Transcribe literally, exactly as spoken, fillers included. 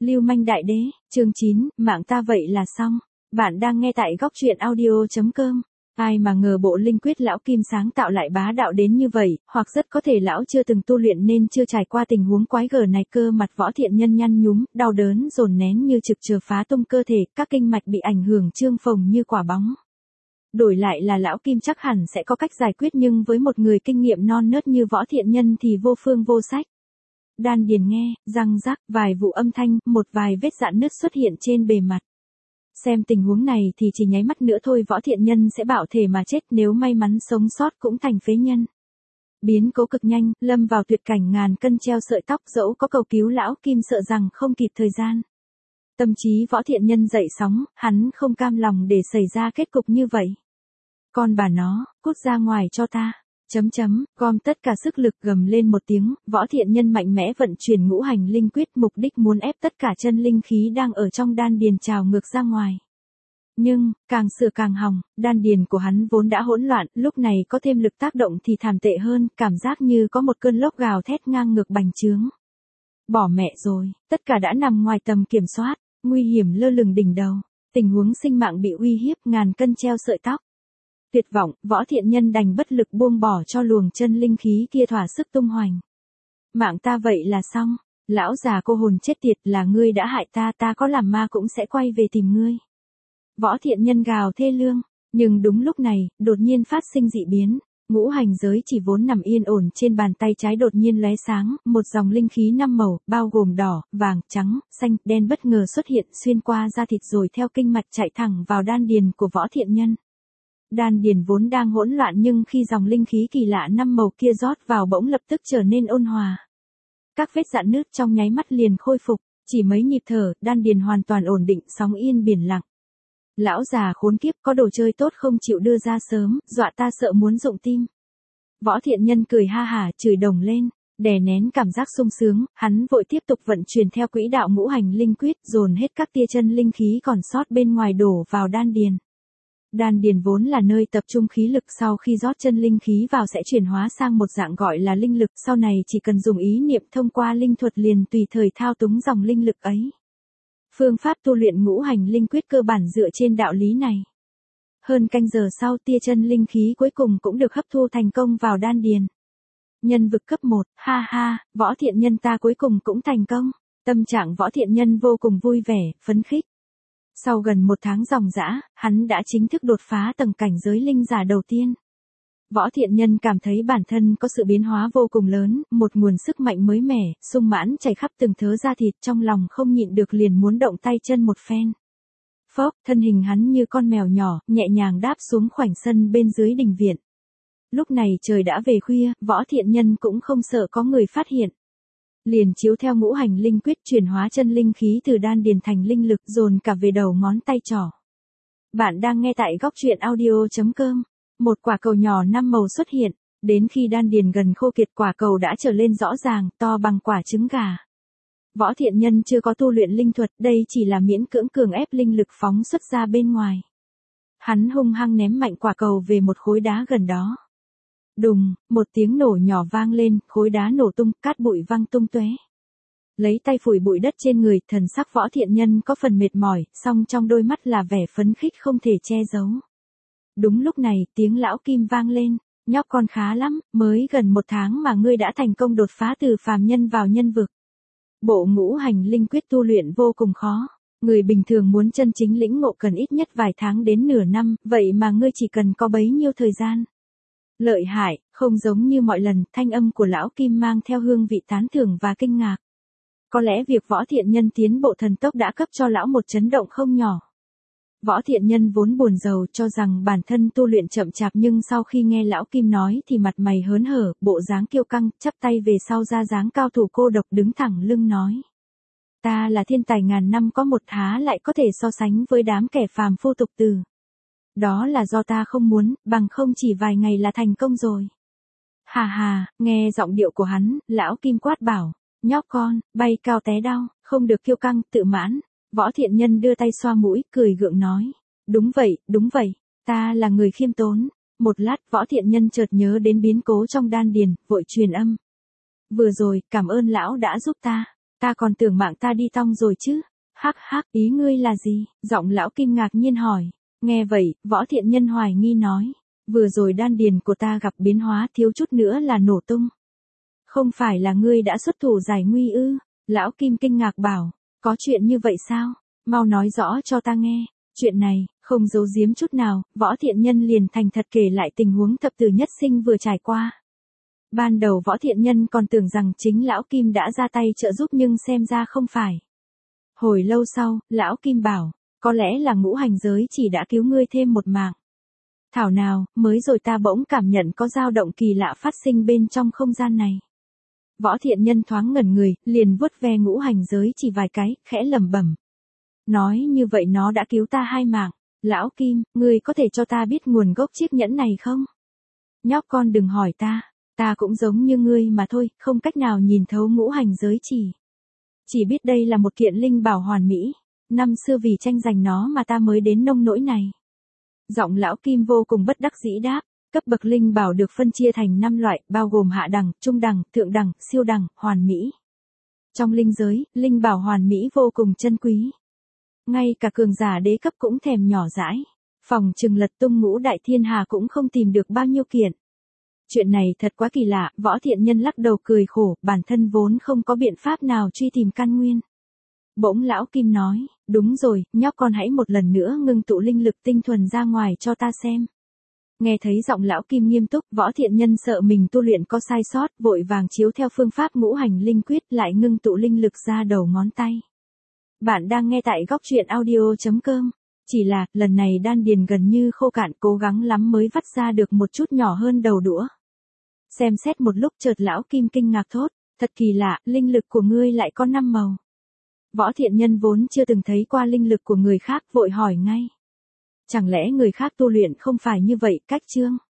Lưu manh đại đế, chương chín, mạng ta vậy là xong. Bạn đang nghe tại góc truyện audio chấm com. Ai mà ngờ bộ linh quyết lão Kim sáng tạo lại bá đạo đến như vậy, hoặc rất có thể lão chưa từng tu luyện nên chưa trải qua tình huống quái gở này. Cơ mặt Võ Thiện Nhân nhăn nhúm, đau đớn dồn nén như trực chờ phá tung cơ thể, các kinh mạch bị ảnh hưởng trương phồng như quả bóng. Đổi lại là lão Kim chắc hẳn sẽ có cách giải quyết, nhưng với một người kinh nghiệm non nớt như Võ Thiện Nhân thì vô phương vô sách. Đan điền nghe, răng rắc, vài vụ âm thanh, một vài vết rạn nứt xuất hiện trên bề mặt. Xem tình huống này thì chỉ nháy mắt nữa thôi Võ Thiện Nhân sẽ bạo thể mà chết, nếu may mắn sống sót cũng thành phế nhân. Biến cố cực nhanh, lâm vào tuyệt cảnh ngàn cân treo sợi tóc, dẫu có cầu cứu lão Kim sợ rằng không kịp thời gian. Tâm trí Võ Thiện Nhân dậy sóng, hắn không cam lòng để xảy ra kết cục như vậy. Con bà nó, cút ra ngoài cho ta. Chấm chấm, gom tất cả sức lực gầm lên một tiếng, Võ Thiện Nhân mạnh mẽ vận chuyển ngũ hành linh quyết, mục đích muốn ép tất cả chân linh khí đang ở trong đan điền trào ngược ra ngoài. Nhưng, càng sửa càng hỏng, đan điền của hắn vốn đã hỗn loạn, lúc này có thêm lực tác động thì thảm tệ hơn, cảm giác như có một cơn lốc gào thét ngang ngược bành trướng. Bỏ mẹ rồi, tất cả đã nằm ngoài tầm kiểm soát, nguy hiểm lơ lửng đỉnh đầu, tình huống sinh mạng bị uy hiếp, ngàn cân treo sợi tóc. Tuyệt vọng, Võ Thiện Nhân đành bất lực buông bỏ cho luồng chân linh khí kia thỏa sức tung hoành. Mạng ta vậy là xong, lão già cô hồn chết tiệt, là ngươi đã hại ta, ta có làm ma cũng sẽ quay về tìm ngươi. Võ Thiện Nhân gào thê lương, nhưng đúng lúc này, đột nhiên phát sinh dị biến, ngũ hành giới chỉ vốn nằm yên ổn trên bàn tay trái đột nhiên lóe sáng, một dòng linh khí năm màu, bao gồm đỏ, vàng, trắng, xanh, đen bất ngờ xuất hiện xuyên qua da thịt rồi theo kinh mạch chạy thẳng vào đan điền của Võ Thiện Nhân. Đan điền vốn đang hỗn loạn nhưng khi dòng linh khí kỳ lạ năm màu kia rót vào bỗng lập tức trở nên ôn hòa. Các vết rạn nứt trong nháy mắt liền khôi phục, chỉ mấy nhịp thở, đan điền hoàn toàn ổn định, sóng yên biển lặng. Lão già khốn kiếp, có đồ chơi tốt không chịu đưa ra sớm, dọa ta sợ muốn rụng tim. Võ Thiện Nhân cười ha hả, chửi đồng lên, đè nén cảm giác sung sướng, hắn vội tiếp tục vận chuyển theo quỹ đạo ngũ hành linh quyết, dồn hết các tia chân linh khí còn sót bên ngoài đổ vào đan điền. Đan điền vốn là nơi tập trung khí lực, sau khi rót chân linh khí vào sẽ chuyển hóa sang một dạng gọi là linh lực, sau này chỉ cần dùng ý niệm thông qua linh thuật liền tùy thời thao túng dòng linh lực ấy. Phương pháp tu luyện ngũ hành linh quyết cơ bản dựa trên đạo lý này. Hơn canh giờ sau, tia chân linh khí cuối cùng cũng được hấp thu thành công vào đan điền. Nhân vực cấp một, ha ha, Võ Thiện Nhân ta cuối cùng cũng thành công. Tâm trạng Võ Thiện Nhân vô cùng vui vẻ, phấn khích. Sau gần một tháng ròng rã, hắn đã chính thức đột phá tầng cảnh giới linh giả đầu tiên. Võ Thiện Nhân cảm thấy bản thân có sự biến hóa vô cùng lớn, một nguồn sức mạnh mới mẻ, sung mãn chảy khắp từng thớ da thịt, trong lòng không nhịn được liền muốn động tay chân một phen. Phốc, thân hình hắn như con mèo nhỏ, nhẹ nhàng đáp xuống khoảnh sân bên dưới đình viện. Lúc này trời đã về khuya, Võ Thiện Nhân cũng không sợ có người phát hiện. Liền chiếu theo ngũ hành linh quyết chuyển hóa chân linh khí từ đan điền thành linh lực, dồn cả về đầu ngón tay trỏ. Bạn đang nghe tại góc truyện audio chấm com. Một quả cầu nhỏ năm màu xuất hiện, đến khi đan điền gần khô kiệt quả cầu đã trở lên rõ ràng, to bằng quả trứng gà. Võ Thiện Nhân chưa có tu luyện linh thuật, đây chỉ là miễn cưỡng cường ép linh lực phóng xuất ra bên ngoài. Hắn hung hăng ném mạnh quả cầu về một khối đá gần đó. Đùng, một tiếng nổ nhỏ vang lên, khối đá nổ tung, cát bụi văng tung tóe. Lấy tay phủi bụi đất trên người, thần sắc Võ Thiện Nhân có phần mệt mỏi, song trong đôi mắt là vẻ phấn khích không thể che giấu. Đúng lúc này, tiếng lão Kim vang lên, nhóc con khá lắm, mới gần một tháng mà ngươi đã thành công đột phá từ phàm nhân vào nhân vực. Bộ ngũ hành linh quyết tu luyện vô cùng khó, người bình thường muốn chân chính lĩnh ngộ cần ít nhất vài tháng đến nửa năm, vậy mà ngươi chỉ cần có bấy nhiêu thời gian. Lợi hại, không giống như mọi lần, thanh âm của lão Kim mang theo hương vị tán thưởng và kinh ngạc. Có lẽ việc Võ Thiện Nhân tiến bộ thần tốc đã cấp cho lão một chấn động không nhỏ. Võ Thiện Nhân vốn buồn rầu cho rằng bản thân tu luyện chậm chạp, nhưng sau khi nghe lão Kim nói thì mặt mày hớn hở, bộ dáng kiêu căng, chắp tay về sau ra dáng cao thủ cô độc đứng thẳng lưng nói. Ta là thiên tài ngàn năm có một, há lại có thể so sánh với đám kẻ phàm phu tục tử. Đó là do ta không muốn, bằng không chỉ vài ngày là thành công rồi. Hà hà, nghe giọng điệu của hắn, lão Kim quát bảo, nhóc con, bay cao té đau, không được kiêu căng, tự mãn. Võ Thiện Nhân đưa tay xoa mũi, cười gượng nói. Đúng vậy, đúng vậy, ta là người khiêm tốn. Một lát, Võ Thiện Nhân chợt nhớ đến biến cố trong đan điền, vội truyền âm. Vừa rồi, cảm ơn lão đã giúp ta. Ta còn tưởng mạng ta đi tong rồi chứ. Hắc hắc, ý ngươi là gì? Giọng lão Kim ngạc nhiên hỏi. Nghe vậy, Võ Thiện Nhân hoài nghi nói. Vừa rồi đan điền của ta gặp biến hóa thiếu chút nữa là nổ tung. Không phải là ngươi đã xuất thủ giải nguy ư? Lão Kim kinh ngạc bảo. Có chuyện như vậy sao? Mau nói rõ cho ta nghe. Chuyện này, không giấu giếm chút nào, Võ Thiện Nhân liền thành thật kể lại tình huống thập tử nhất sinh vừa trải qua. Ban đầu Võ Thiện Nhân còn tưởng rằng chính Lão Kim đã ra tay trợ giúp nhưng xem ra không phải. Hồi lâu sau, Lão Kim bảo, có lẽ là ngũ hành giới chỉ đã cứu ngươi thêm một mạng. Thảo nào, mới rồi ta bỗng cảm nhận có dao động kỳ lạ phát sinh bên trong không gian này. Võ Thiện Nhân thoáng ngẩn người, liền vuốt ve ngũ hành giới chỉ vài cái, khẽ lẩm bẩm. Nói như vậy nó đã cứu ta hai mạng. Lão Kim, ngươi có thể cho ta biết nguồn gốc chiếc nhẫn này không? Nhóc con đừng hỏi ta, ta cũng giống như ngươi mà thôi, không cách nào nhìn thấu ngũ hành giới chỉ. Chỉ biết đây là một kiện linh bảo hoàn mỹ. Năm xưa vì tranh giành nó mà ta mới đến nông nỗi này. Giọng Lão Kim vô cùng bất đắc dĩ đáp. Cấp bậc linh bảo được phân chia thành năm loại, bao gồm hạ đẳng, trung đẳng, thượng đẳng, siêu đẳng, hoàn mỹ. Trong linh giới, linh bảo hoàn mỹ vô cùng chân quý. Ngay cả cường giả đế cấp cũng thèm nhỏ dãi. Phòng trừng lật tung ngũ đại thiên hà cũng không tìm được bao nhiêu kiện. Chuyện này thật quá kỳ lạ, Võ Thiện Nhân lắc đầu cười khổ, bản thân vốn không có biện pháp nào truy tìm căn nguyên. Bỗng Lão Kim nói, đúng rồi, nhóc con hãy một lần nữa ngưng tụ linh lực tinh thuần ra ngoài cho ta xem. Nghe thấy giọng Lão Kim nghiêm túc, Võ Thiện Nhân sợ mình tu luyện có sai sót, vội vàng chiếu theo phương pháp ngũ hành linh quyết lại ngưng tụ linh lực ra đầu ngón tay. Bạn đang nghe tại góc truyện audio chấm com. Chỉ là, lần này đan điền gần như khô cạn, cố gắng lắm mới vắt ra được một chút nhỏ hơn đầu đũa. Xem xét một lúc chợt Lão Kim kinh ngạc thốt, thật kỳ lạ, linh lực của ngươi lại có năm màu. Võ Thiện Nhân vốn chưa từng thấy qua linh lực của người khác, vội hỏi ngay. Chẳng lẽ người khác tu luyện không phải như vậy, Cách Trương?